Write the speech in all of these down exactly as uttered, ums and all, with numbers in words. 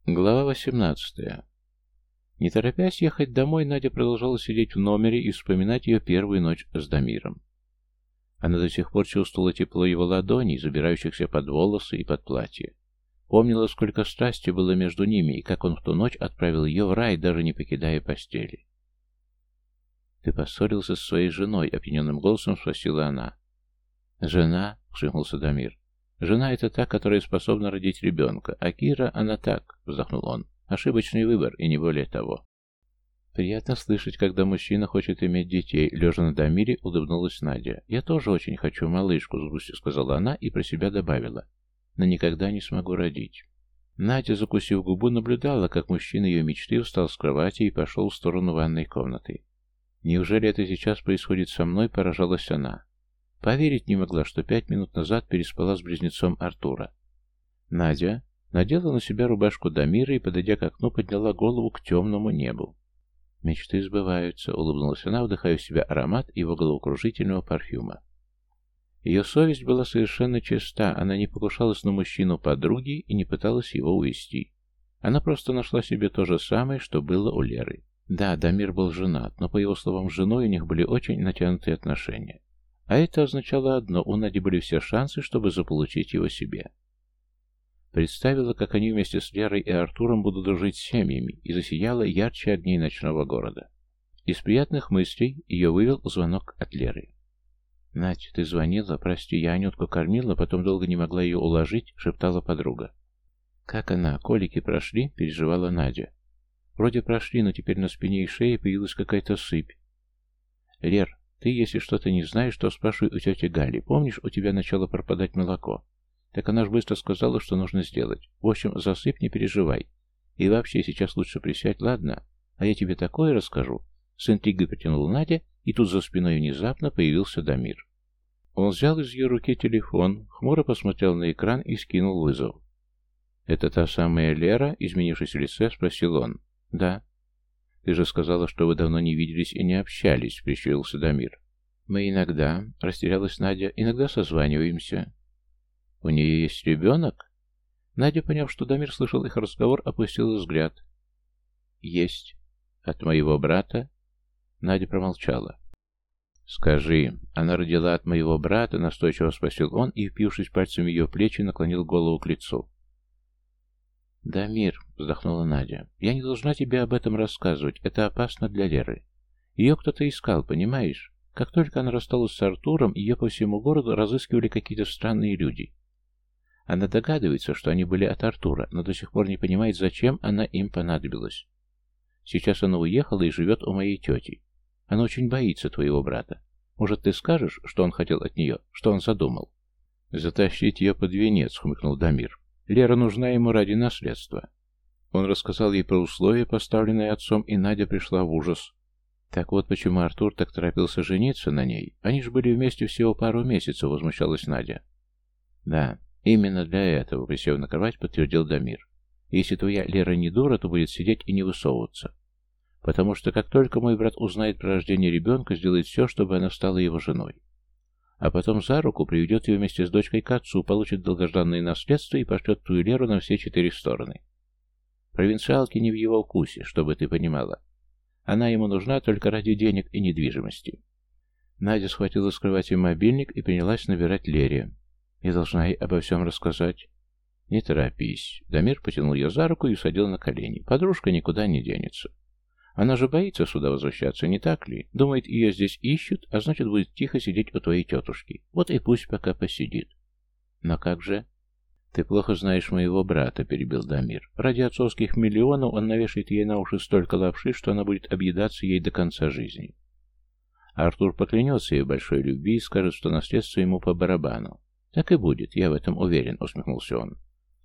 Глава восемнадцатая. Не торопясь ехать домой, Надя продолжала сидеть в номере и вспоминать ее первую ночь с Дамиром. Она до сих пор чувствовала тепло его ладоней, забирающихся под волосы и под платье. Помнила, сколько страсти было между ними, и как он в ту ночь отправил ее в рай, даже не покидая постели. «Ты поссорился со своей женой?» — опьяненным голосом спросила она. «Жена?» — усмехнулся Дамир. «Жена — это та, которая способна родить ребенка, а Кира — она так», — вздохнул он. «Ошибочный выбор, и не более того». «Приятно слышать, когда мужчина хочет иметь детей», — лежа на Дамире, улыбнулась Надя. «Я тоже очень хочу малышку», — с грустью сказала она и про себя добавила. «Но никогда не смогу родить». Надя, закусив губу, наблюдала, как мужчина ее мечты встал с кровати и пошел в сторону ванной комнаты. «Неужели это сейчас происходит со мной?» — поражалась она. Поверить не могла, что пять минут назад переспала с близнецом Артура. Надя надела на себя рубашку Дамира и, подойдя к окну, подняла голову к темному небу. «Мечты сбываются», — улыбнулась она, вдыхая в себя аромат его головокружительного парфюма. Ее совесть была совершенно чиста, она не покушалась на мужчину подруги и не пыталась его увести. Она просто нашла себе то же самое, что было у Леры. Да, Дамир был женат, но, по его словам, с женой у них были очень натянутые отношения. А это означало одно: у Нади были все шансы, чтобы заполучить его себе. Представила, как они вместе с Лерой и Артуром будут дружить с семьями, и засияла ярче огней ночного города. Из приятных мыслей ее вывел звонок от Леры. «Надь, ты звонила? Прости, я Анютку кормила, потом долго не могла ее уложить», — шептала подруга. «Как она? Колики прошли?» — переживала Надя. «Вроде прошли, но теперь на спине и шее появилась какая-то сыпь». «Лер, ты, если что-то не знаешь, то спрашивай у тети Гали. Помнишь, у тебя начало пропадать молоко? Так она ж быстро сказала, что нужно сделать. В общем, за сыпь не переживай. И вообще, сейчас лучше присядь, ладно? А я тебе такое расскажу». С интригой протянула Надя, и тут за спиной внезапно появился Дамир. Он взял из ее руки телефон, хмуро посмотрел на экран и скинул вызов. «Это та самая Лера?» — изменившись в лице, спросил он. «Да». «Ты же сказала, что вы давно не виделись и не общались», — прищурился Дамир. «Мы иногда», — растерялась Надя, — «иногда созваниваемся». «У нее есть ребенок?» Надя, поняв, что Дамир слышал их разговор, опустила взгляд. «Есть. От моего брата?» Надя промолчала. «Скажи, она родила от моего брата?» — настойчиво спросил он и, впившись пальцами в ее плечи, наклонил голову к лицу. «Дамир», — вздохнула Надя, — «я не должна тебе об этом рассказывать, это опасно для Леры. Ее кто-то искал, понимаешь? Как только она рассталась с Артуром, ее по всему городу разыскивали какие-то странные люди. Она догадывается, что они были от Артура, но до сих пор не понимает, зачем она им понадобилась. Сейчас она уехала и живет у моей тети. Она очень боится твоего брата. Может, ты скажешь, что он хотел от нее, что он задумал?» «Затащить ее под венец», — хмыкнул Дамир. «Лера нужна ему ради наследства». Он рассказал ей про условия, поставленные отцом, и Надя пришла в ужас. «Так вот почему Артур так торопился жениться на ней. Они же были вместе всего пару месяцев», — возмущалась Надя. «Да, именно для этого», — присев на кровать, подтвердил Дамир. «Если твоя Лера не дура, то будет сидеть и не высовываться. Потому что как только мой брат узнает про рождение ребенка, сделает все, чтобы она стала его женой. А потом за руку приведет ее вместе с дочкой к отцу, получит долгожданное наследство и пошлет твою Леру на все четыре стороны. Провинциалки не в его вкусе, чтобы ты понимала. Она ему нужна только ради денег и недвижимости». Надя схватила с кровати мобильник и принялась набирать Лере. «Я должна ей обо всем рассказать». «Не торопись». Дамир потянул ее за руку и усадил на колени. «Подружка никуда не денется. Она же боится сюда возвращаться, не так ли? Думает, ее здесь ищут, а значит, будет тихо сидеть у твоей тетушки. Вот и пусть пока посидит». «Но как же?» «Ты плохо знаешь моего брата», — перебил Дамир. «Ради отцовских миллионов он навешает ей на уши столько лапши, что она будет объедаться ей до конца жизни. Артур поклянется ей в большой любви и скажет, что наследство ему по барабану. Так и будет, я в этом уверен», — усмехнулся он.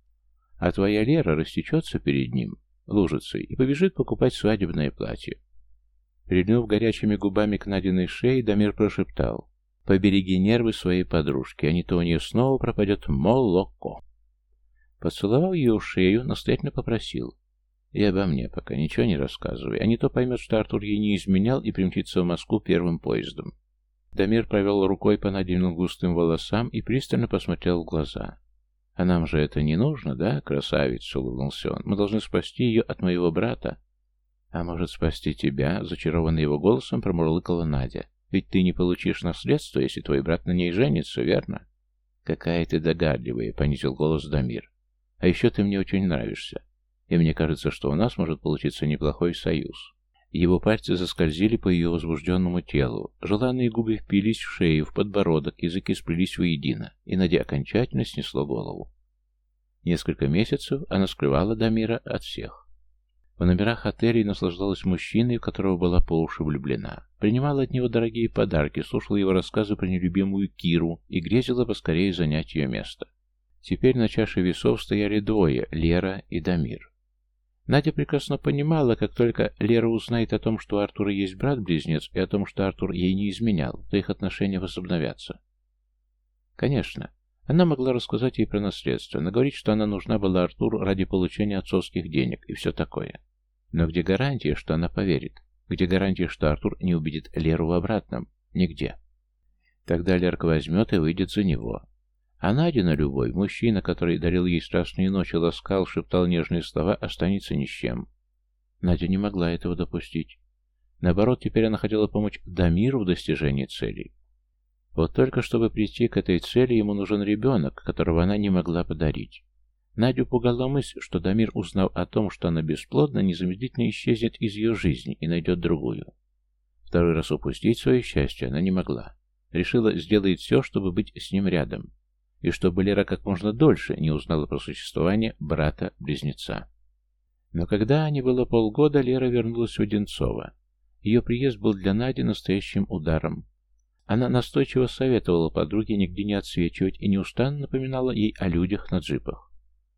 «А твоя Лера растечется перед ним лужицей и побежит покупать свадебное платье». Прильнув горячими губами к Надиной шее, Дамир прошептал: «Побереги нервы своей подружки, а не то у нее снова пропадет молоко». Поцеловал ее в шею, настоятельно попросил: «И обо мне пока ничего не рассказывай, а не то поймет, что Артур ей не изменял и примчится в Москву первым поездом». Дамир провел рукой по Надиным густым волосам и пристально посмотрел в глаза. «А нам же это не нужно, да, красавица?» — улыбнулся он. «Мы должны спасти ее от моего брата». «А может, спасти тебя?» — зачарованно его голосом промурлыкала Надя. «Ведь ты не получишь наследство, если твой брат на ней женится, верно?» «Какая ты догадливая», — понизил голос Дамир. «А еще ты мне очень нравишься. И мне кажется, что у нас может получиться неплохой союз». Его пальцы заскользили по ее возбужденному телу. Желанные губы впились в шею, в подбородок, языки сплелись воедино, и Надя окончательно снесло голову. Несколько месяцев она скрывала Дамира от всех. В номерах отелей наслаждалась мужчиной, в которого была по уши влюблена. Принимала от него дорогие подарки, слушала его рассказы про нелюбимую Киру и грезила поскорее занять ее место. Теперь на чаше весов стояли двое — Лера и Дамир. Надя прекрасно понимала, как только Лера узнает о том, что у Артура есть брат-близнец, и о том, что Артур ей не изменял, то их отношения возобновятся. Конечно, она могла рассказать ей про наследство, наговорить, что она нужна была Артуру ради получения отцовских денег и все такое. Но где гарантия, что она поверит? Где гарантия, что Артур не убедит Леру в обратном? Нигде. Тогда Лерка возьмет и выйдет за него. А Надина любовь, мужчина, который дарил ей страстные ночи, ласкал, шептал нежные слова, останется ни с чем. Надя не могла этого допустить. Наоборот, теперь она хотела помочь Дамиру в достижении целей. Вот только чтобы прийти к этой цели, ему нужен ребенок, которого она не могла подарить. Надю пугала мысль, что Дамир, узнав о том, что она бесплодна, незамедлительно исчезнет из ее жизни и найдет другую. Второй раз упустить свое счастье она не могла. Решила, сделает все, чтобы быть с ним рядом. И чтобы Лера как можно дольше не узнала про существование брата-близнеца. Но когда они было полгода, Лера вернулась в Одинцово. Ее приезд был для Нади настоящим ударом. Она настойчиво советовала подруге нигде не отсвечивать и неустанно напоминала ей о людях на джипах.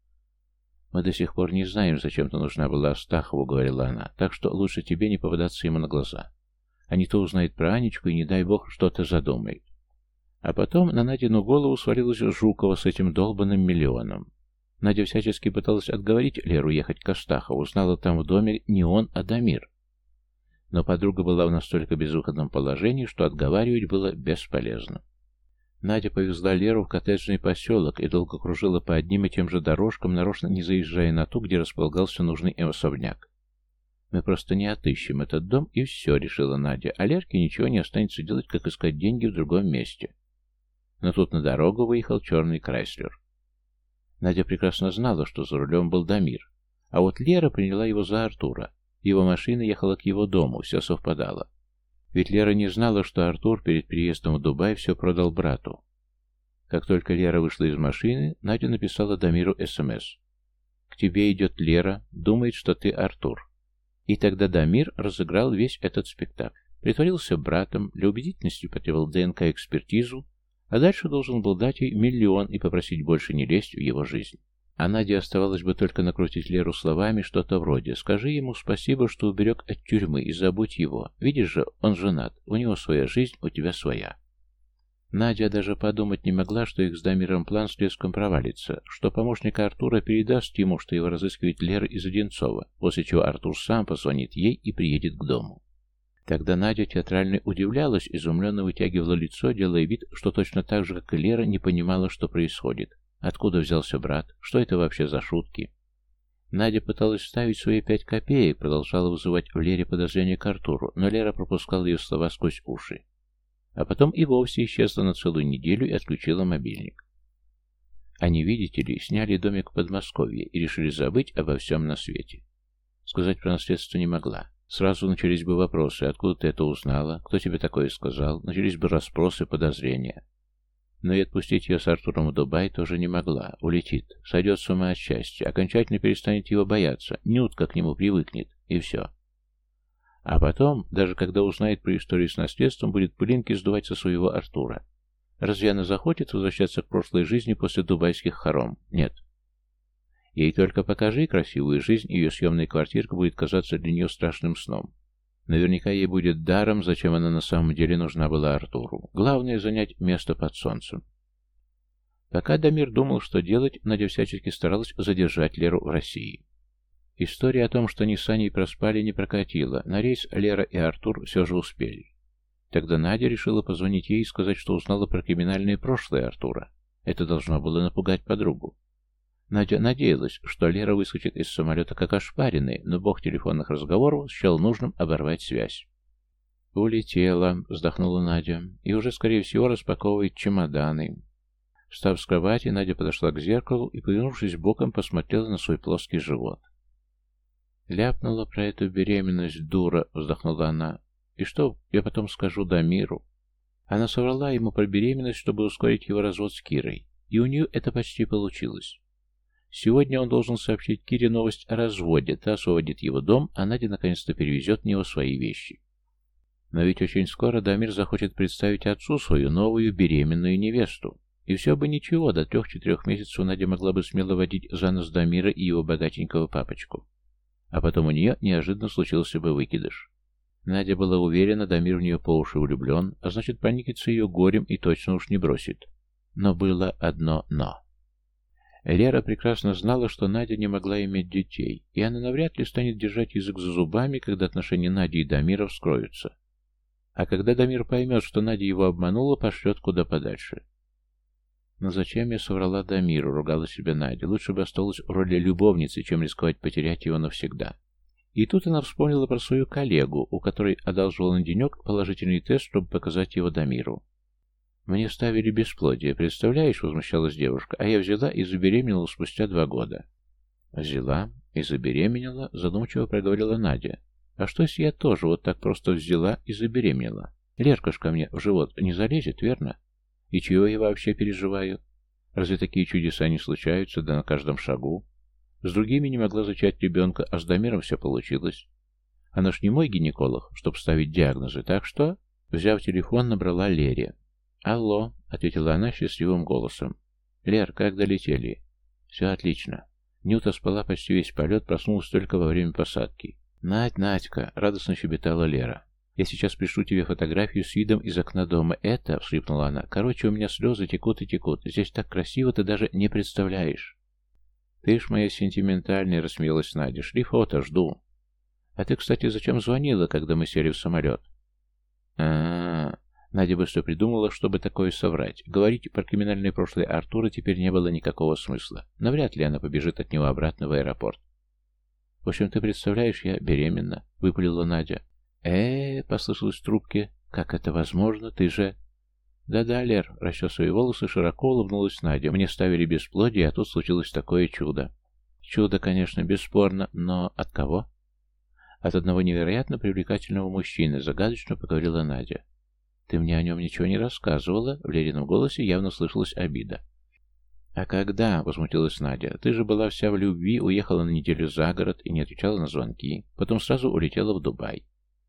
«Мы до сих пор не знаем, зачем ты нужна была Астахову», — говорила она, «так что лучше тебе не попадаться ему на глаза. А не то узнает про Анечку и, не дай бог, что-то задумает». А потом на Надину голову свалилась Жукова с этим долбанным миллионом. Надя всячески пыталась отговорить Леру ехать к Астахову, узнала там в доме не он, а Дамир. Но подруга была в настолько безвыходном положении, что отговаривать было бесполезно. Надя повезла Леру в коттеджный поселок и долго кружила по одним и тем же дорожкам, нарочно не заезжая на ту, где располагался нужный им особняк. «Мы просто не отыщем этот дом, и все», — решила Надя, а Лерке ничего не останется делать, как искать деньги в другом месте. Но тут на дорогу выехал черный Крайслер. Надя прекрасно знала, что за рулем был Дамир, а вот Лера приняла его за Артура. Его машина ехала к его дому, все совпадало. Ведь Лера не знала, что Артур перед переездом в Дубай все продал брату. Как только Лера вышла из машины, Надя написала Дамиру СМС. «К тебе идет Лера, думает, что ты Артур». И тогда Дамир разыграл весь этот спектакль. Притворился братом, для убедительности потребовал ДНК-экспертизу, а дальше должен был дать ей миллион и попросить больше не лезть в его жизнь. А Наде оставалось бы только накрутить Леру словами что-то вроде: «Скажи ему спасибо, что уберег от тюрьмы, и забудь его. Видишь же, он женат, у него своя жизнь, у тебя своя». Надя даже подумать не могла, что их с Дамиром план с Леском провалится, что помощник Артура передаст ему, что его разыскивает Лера из Одинцова, после чего Артур сам позвонит ей и приедет к дому. Тогда Надя театрально удивлялась, изумленно вытягивала лицо, делая вид, что точно так же, как и Лера, не понимала, что происходит. Откуда взялся брат? Что это вообще за шутки? Надя пыталась вставить свои пять копеек, продолжала вызывать в Лере подозрения к Артуру, но Лера пропускала ее слова сквозь уши. А потом и вовсе исчезла на целую неделю и отключила мобильник. Они, видите ли, сняли домик в Подмосковье и решили забыть обо всем на свете. Сказать про наследство не могла. Сразу начались бы вопросы: откуда ты это узнала, кто тебе такое сказал, начались бы расспросы, подозрения. Но и отпустить ее с Артуром в Дубай тоже не могла. Улетит, сойдет с ума от счастья, окончательно перестанет его бояться, Нютка к нему привыкнет, и все. А потом, даже когда узнает про историю с наследством, будет пылинки сдувать со своего Артура. Разве она захочет возвращаться к прошлой жизни после дубайских хором? Нет. Ей только покажи красивую жизнь, и ее съемная квартирка будет казаться для нее страшным сном. Наверняка ей будет даром, зачем она на самом деле нужна была Артуру. Главное — занять место под солнцем. Пока Дамир думал, что делать, Надя всячески старалась задержать Леру в России. История о том, что они с Аней проспали, не прокатила. На рейс Лера и Артур все же успели. Тогда Надя решила позвонить ей и сказать, что узнала про криминальное прошлое Артура. Это должно было напугать подругу. Надя надеялась, что Лера выскочит из самолета как ошпаренный, но бог телефонных разговоров счел нужным оборвать связь. «Улетела», — вздохнула Надя, — «и уже, скорее всего, распаковывает чемоданы». Встав с кровати, Надя подошла к зеркалу и, повернувшись боком, посмотрела на свой плоский живот. «Ляпнула про эту беременность, дура», — вздохнула она. «И что я потом скажу Дамиру?» Она соврала ему про беременность, чтобы ускорить его развод с Кирой, и у нее это почти получилось. Сегодня он должен сообщить Кире новость о разводе, та освободит его дом, а Надя наконец-то перевезет в него свои вещи. Но ведь очень скоро Дамир захочет представить отцу свою новую беременную невесту. И все бы ничего, до трех-четырех месяцев Надя могла бы смело водить за нос Дамира и его богатенького папочку. А потом у нее неожиданно случился бы выкидыш. Надя была уверена, Дамир в нее по уши влюблен, а значит проникнется ее горем и точно уж не бросит. Но было одно «но». Лера прекрасно знала, что Надя не могла иметь детей, и она навряд ли станет держать язык за зубами, когда отношения Нади и Дамира вскроются. А когда Дамир поймет, что Надя его обманула, пошлет куда подальше. «Но зачем я соврала Дамиру?» — ругала себя Надя. «Лучше бы осталась в роли любовницы, чем рисковать потерять его навсегда». И тут она вспомнила про свою коллегу, у которой одалживала на денек положительный тест, чтобы показать его Дамиру. «Мне ставили бесплодие, представляешь?» — возмущалась девушка. «А я взяла и забеременела спустя два года». «Взяла и забеременела?» — задумчиво проговорила Надя. «А что, если я тоже вот так просто взяла и забеременела? Лерка ж ко мне в живот не залезет, верно? И чего я вообще переживаю? Разве такие чудеса не случаются, да на каждом шагу? С другими не могла зачать ребенка, а с Дамиром все получилось. Она ж не мой гинеколог, чтобы ставить диагнозы, так что...» Взяв телефон, набрала Лере. «Алло», — ответила она счастливым голосом. «Лер, как долетели?» «Все отлично. Нюта спала почти весь полет, проснулась только во время посадки». «Надь, Надька», — радостно щебетала Лера. «Я сейчас пришлю тебе фотографию с видом из окна дома. Это...» — всхлипнула она. «Короче, у меня слезы текут и текут. Здесь так красиво, ты даже не представляешь». «Ты ж моя сентиментальная», — рассмеялась Надя. «Шли фото, жду». «А ты, кстати, зачем звонила, когда мы сели в самолет?» «А-а-а...» Надя быстро придумала, чтобы такое соврать. Говорить про криминальное прошлое Артура теперь не было никакого смысла. Навряд ли она побежит от него обратно в аэропорт. «В общем, ты представляешь, я беременна», — выпалила Надя. э послышалось в трубке. «Как это возможно? Ты же...» «Да-да, Лер», — расчесывая волосы, широко улыбнулась Надя. «Мне ставили бесплодие, а тут случилось такое чудо». «Чудо, конечно, бесспорно, но от кого?» «От одного невероятно привлекательного мужчины», — загадочно поговорила Надя. «Ты мне о нем ничего не рассказывала?» В Лерином голосе явно слышалась обида. «А когда?» — возмутилась Надя. «Ты же была вся в любви, уехала на неделю за город и не отвечала на звонки. Потом сразу улетела в Дубай».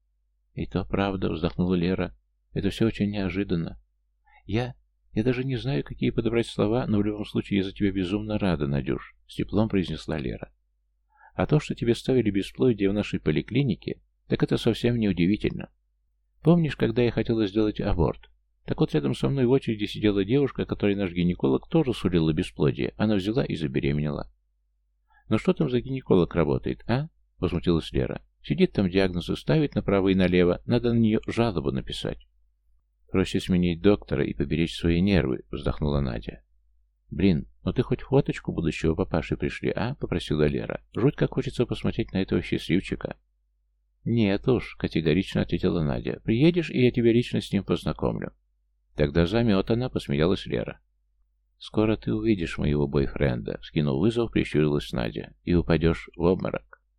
«И то правда», — вздохнула Лера. «Это все очень неожиданно. Я... Я даже не знаю, какие подобрать слова, но в любом случае я за тебя безумно рада, Надюш», — с теплом произнесла Лера. «А то, что тебе ставили бесплодие в нашей поликлинике, так это совсем не удивительно. Помнишь, когда я хотела сделать аборт? Так вот рядом со мной в очереди сидела девушка, которой наш гинеколог тоже сулила бесплодие. Она взяла и забеременела». «Ну что там за гинеколог работает, а?» — возмутилась Лера. «Сидит там, диагнозы ставит направо и налево. Надо на нее жалобу написать». «Проще сменить доктора и поберечь свои нервы», — вздохнула Надя. «Блин, ну ты хоть фоточку будущего папаши пришли, а?» — попросила Лера. «Жуть как хочется посмотреть на этого счастливчика». «Нет уж», — категорично ответила Надя. «Приедешь, и я тебя лично с ним познакомлю». «Тогда заметана», — посмеялась Лера. «Скоро ты увидишь моего бойфренда», — скинув вызов, прищурилась Надя. «И упадешь в обморок».